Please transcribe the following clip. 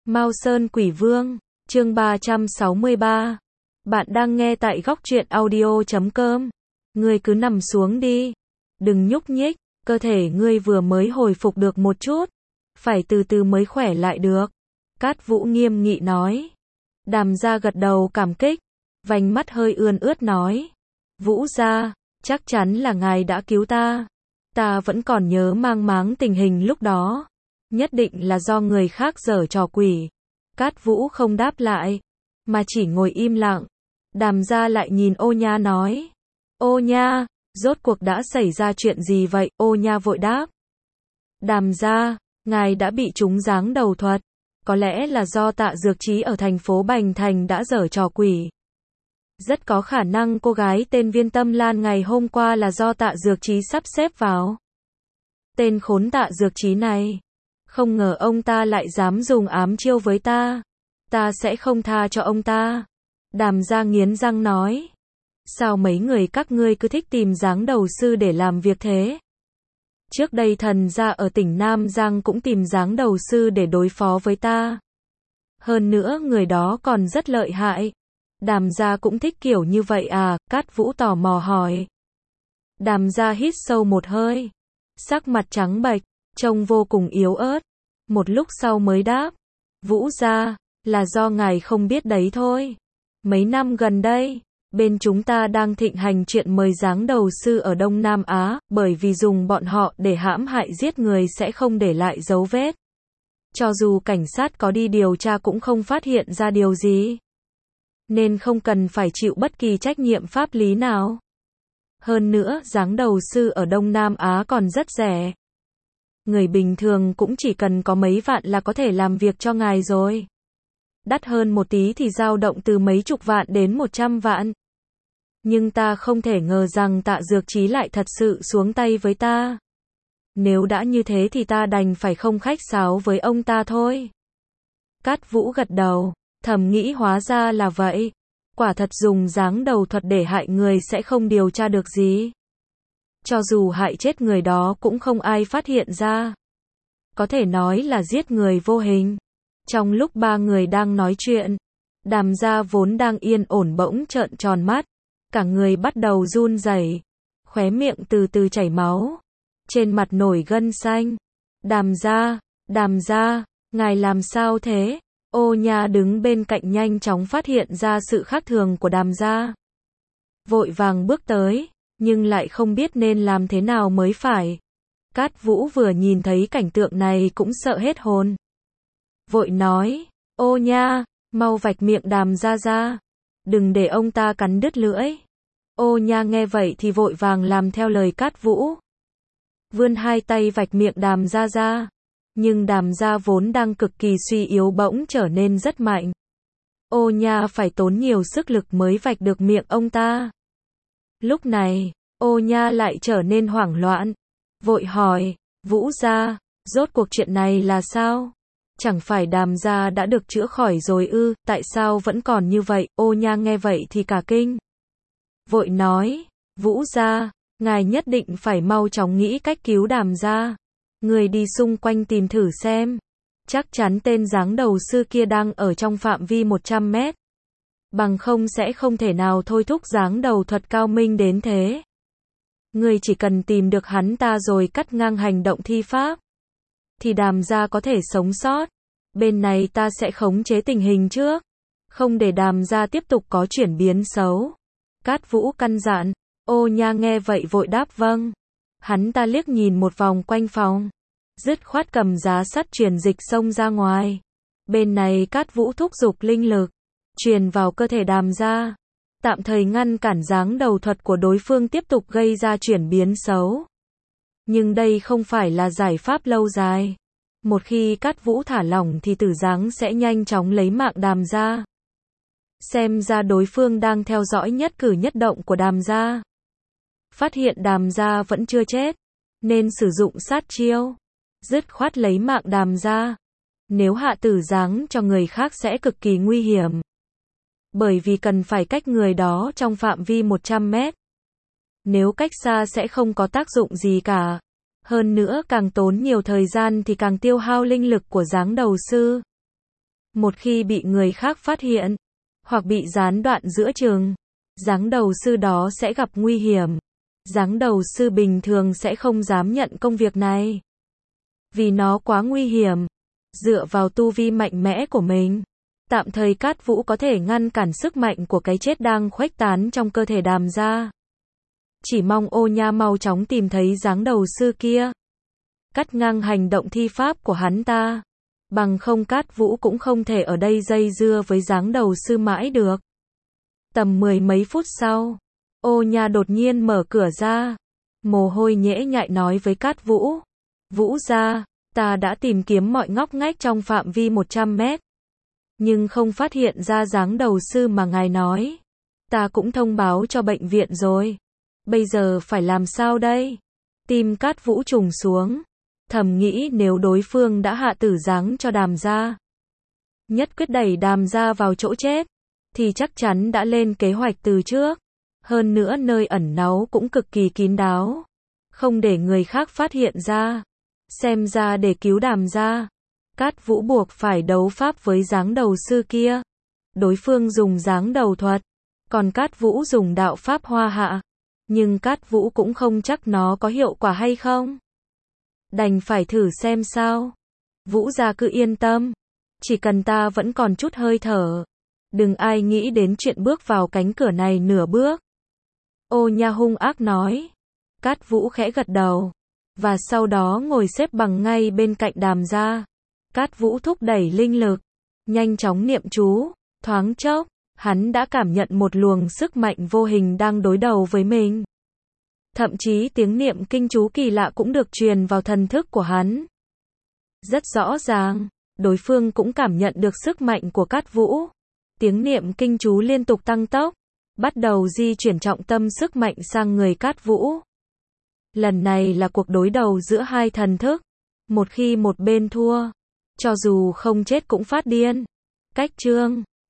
Mao Sơn Quỷ Vương, chương 363. Bạn đang nghe tại góc truyện audio.com. Ngươi cứ nằm xuống đi. Đừng nhúc nhích, cơ thể ngươi vừa mới hồi phục được một chút. Phải từ từ mới khỏe lại được. Cát Vũ nghiêm nghị nói. Đàm gia gật đầu cảm kích. Vành mắt hơi ươn ướt nói. Vũ gia, chắc chắn là ngài đã cứu ta. Ta vẫn còn nhớ mang máng tình hình lúc đó. Nhất định là do người khác giở trò quỷ. Cát Vũ không đáp lại, mà chỉ ngồi im lặng. Đàm gia lại nhìn Ô Nha nói. Ô Nha, rốt cuộc đã xảy ra chuyện gì vậy? Ô Nha vội đáp. Đàm gia, ngài đã bị trúng giáng đầu thuật. Có lẽ là do Tạ Dược Chí ở thành phố Bành Thành đã giở trò quỷ. Rất có khả năng cô gái tên Viên Tâm Lan ngày hôm qua là do Tạ Dược Chí sắp xếp vào. Tên khốn Tạ Dược Chí này. Không ngờ ông ta lại dám dùng ám chiêu với ta. Ta sẽ không tha cho ông ta. Đàm gia nghiến răng nói. Sao mấy người các ngươi cứ thích tìm giáng đầu sư để làm việc thế? Trước đây thần gia ở tỉnh Nam Giang cũng tìm giáng đầu sư để đối phó với ta. Hơn nữa người đó còn rất lợi hại. Đàm gia cũng thích kiểu như vậy à? Cát Vũ tò mò hỏi. Đàm gia hít sâu một hơi. Sắc mặt trắng bệch, trông vô cùng yếu ớt. Một lúc sau mới đáp. Vũ gia, là do ngài không biết đấy thôi. Mấy năm gần đây, bên chúng ta đang thịnh hành chuyện mời giáng đầu sư ở Đông Nam Á, bởi vì dùng bọn họ để hãm hại giết người sẽ không để lại dấu vết. Cho dù cảnh sát có đi điều tra cũng không phát hiện ra điều gì. Nên không cần phải chịu bất kỳ trách nhiệm pháp lý nào. Hơn nữa, giáng đầu sư ở Đông Nam Á còn rất rẻ. Người bình thường cũng chỉ cần có mấy vạn là có thể làm việc cho ngài rồi. Đắt hơn một tí thì dao động từ mấy chục vạn đến 100 vạn. Nhưng ta không thể ngờ rằng Tạ Dược Chí lại thật sự xuống tay với ta. Nếu đã như thế thì ta đành phải không khách sáo với ông ta thôi. Cát Vũ gật đầu, thầm nghĩ hóa ra là vậy. Quả thật dùng giáng đầu thuật để hại người sẽ không điều tra được gì. Cho dù hại chết người đó cũng không ai phát hiện ra. Có thể nói là giết người vô hình. Trong lúc ba người đang nói chuyện, Đàm gia vốn đang yên ổn bỗng trợn tròn mắt. Cả người bắt đầu run rẩy, khóe miệng từ từ chảy máu. Trên mặt nổi gân xanh. Đàm gia, ngài làm sao thế? Ô Nha đứng bên cạnh nhanh chóng phát hiện ra sự khác thường của Đàm gia. Vội vàng bước tới, nhưng lại không biết nên làm thế nào mới phải. Cát Vũ vừa nhìn thấy cảnh tượng này cũng sợ hết hồn. Vội nói, Ô Nha, mau vạch miệng Đàm gia ra. Đừng để ông ta cắn đứt lưỡi. Ô Nha nghe vậy thì vội vàng làm theo lời Cát Vũ. Vươn hai tay vạch miệng Đàm gia ra. Nhưng Đàm gia vốn đang cực kỳ suy yếu bỗng trở nên rất mạnh. Ô Nha phải tốn nhiều sức lực mới vạch được miệng ông ta. Lúc này, Ô Nha lại trở nên hoảng loạn. Vội hỏi, Vũ gia, rốt cuộc chuyện này là sao? Chẳng phải Đàm gia đã được chữa khỏi rồi ư? Tại sao vẫn còn như vậy? Ô Nha nghe vậy thì cả kinh. Vội nói, Vũ gia, ngài nhất định phải mau chóng nghĩ cách cứu Đàm gia. Người đi xung quanh tìm thử xem. Chắc chắn tên giáng đầu sư kia đang ở trong phạm vi 100 mét. Bằng không sẽ không thể nào thôi thúc giáng đầu thuật cao minh đến thế. Người chỉ cần tìm được hắn ta rồi cắt ngang hành động thi pháp. Thì Đàm gia có thể sống sót. Bên này ta sẽ khống chế tình hình trước. Không để Đàm gia tiếp tục có chuyển biến xấu. Cát Vũ căn dặn. Ô Nha nghe vậy vội đáp vâng. Hắn ta liếc nhìn một vòng quanh phòng. Dứt khoát cầm giá sắt truyền dịch xông ra ngoài. Bên này Cát Vũ thúc giục linh lực. Truyền vào cơ thể Đàm gia. Tạm thời ngăn cản giáng đầu thuật của đối phương tiếp tục gây ra chuyển biến xấu. Nhưng đây không phải là giải pháp lâu dài. Một khi Cát Vũ thả lỏng thì tử giáng sẽ nhanh chóng lấy mạng Đàm gia. Xem ra đối phương đang theo dõi nhất cử nhất động của Đàm gia. Phát hiện Đàm gia vẫn chưa chết, nên sử dụng sát chiêu. Dứt khoát lấy mạng Đàm gia. Nếu hạ tử giáng cho người khác sẽ cực kỳ nguy hiểm. Bởi vì cần phải cách người đó trong phạm vi 100 mét. Nếu cách xa sẽ không có tác dụng gì cả. Hơn nữa càng tốn nhiều thời gian thì càng tiêu hao linh lực của giáng đầu sư. Một khi bị người khác phát hiện, hoặc bị gián đoạn giữa chừng, giáng đầu sư đó sẽ gặp nguy hiểm. Giáng đầu sư bình thường sẽ không dám nhận công việc này, vì nó quá nguy hiểm. Dựa vào tu vi mạnh mẽ của mình, tạm thời Cát Vũ có thể ngăn cản sức mạnh của cái chết đang khuếch tán trong cơ thể Đàm gia. Chỉ mong Ô Nha mau chóng tìm thấy giáng đầu sư kia, cắt ngang hành động thi pháp của hắn ta. Bằng không Cát Vũ cũng không thể ở đây dây dưa với giáng đầu sư mãi được. Tầm 10 mấy phút sau, Ô Nha đột nhiên mở cửa ra. Mồ hôi nhễ nhại nói với Cát Vũ. Vũ gia, ta đã tìm kiếm mọi ngóc ngách trong phạm vi 100 mét. Nhưng không phát hiện ra giáng đầu sư mà ngài nói. Ta cũng thông báo cho bệnh viện rồi. Bây giờ phải làm sao đây? Tim Cát Vũ trùng xuống. Thầm nghĩ nếu đối phương đã hạ tử giáng cho Đàm gia, nhất quyết đẩy Đàm gia vào chỗ chết, thì chắc chắn đã lên kế hoạch từ trước. Hơn nữa nơi ẩn náu cũng cực kỳ kín đáo, không để người khác phát hiện ra. Xem ra để cứu Đàm gia, Cát Vũ buộc phải đấu pháp với giáng đầu sư kia. Đối phương dùng giáng đầu thuật, còn Cát Vũ dùng đạo pháp hoa hạ. Nhưng Cát Vũ cũng không chắc nó có hiệu quả hay không. Đành phải thử xem sao. Vũ gia cứ yên tâm, chỉ cần ta vẫn còn chút hơi thở, đừng ai nghĩ đến chuyện bước vào cánh cửa này nửa bước. Ô Nha hung ác nói. Cát Vũ khẽ gật đầu, và sau đó ngồi xếp bằng ngay bên cạnh Đàm gia. Cát Vũ thúc đẩy linh lực, nhanh chóng niệm chú. Thoáng chốc, hắn đã cảm nhận một luồng sức mạnh vô hình đang đối đầu với mình. Thậm chí tiếng niệm kinh chú kỳ lạ cũng được truyền vào thần thức của hắn. Rất rõ ràng, đối phương cũng cảm nhận được sức mạnh của Cát Vũ. Tiếng niệm kinh chú liên tục tăng tốc, bắt đầu di chuyển trọng tâm sức mạnh sang người Cát Vũ. Lần này là cuộc đối đầu giữa hai thần thức. Một khi một bên thua, cho dù không chết cũng phát điên. Cách chương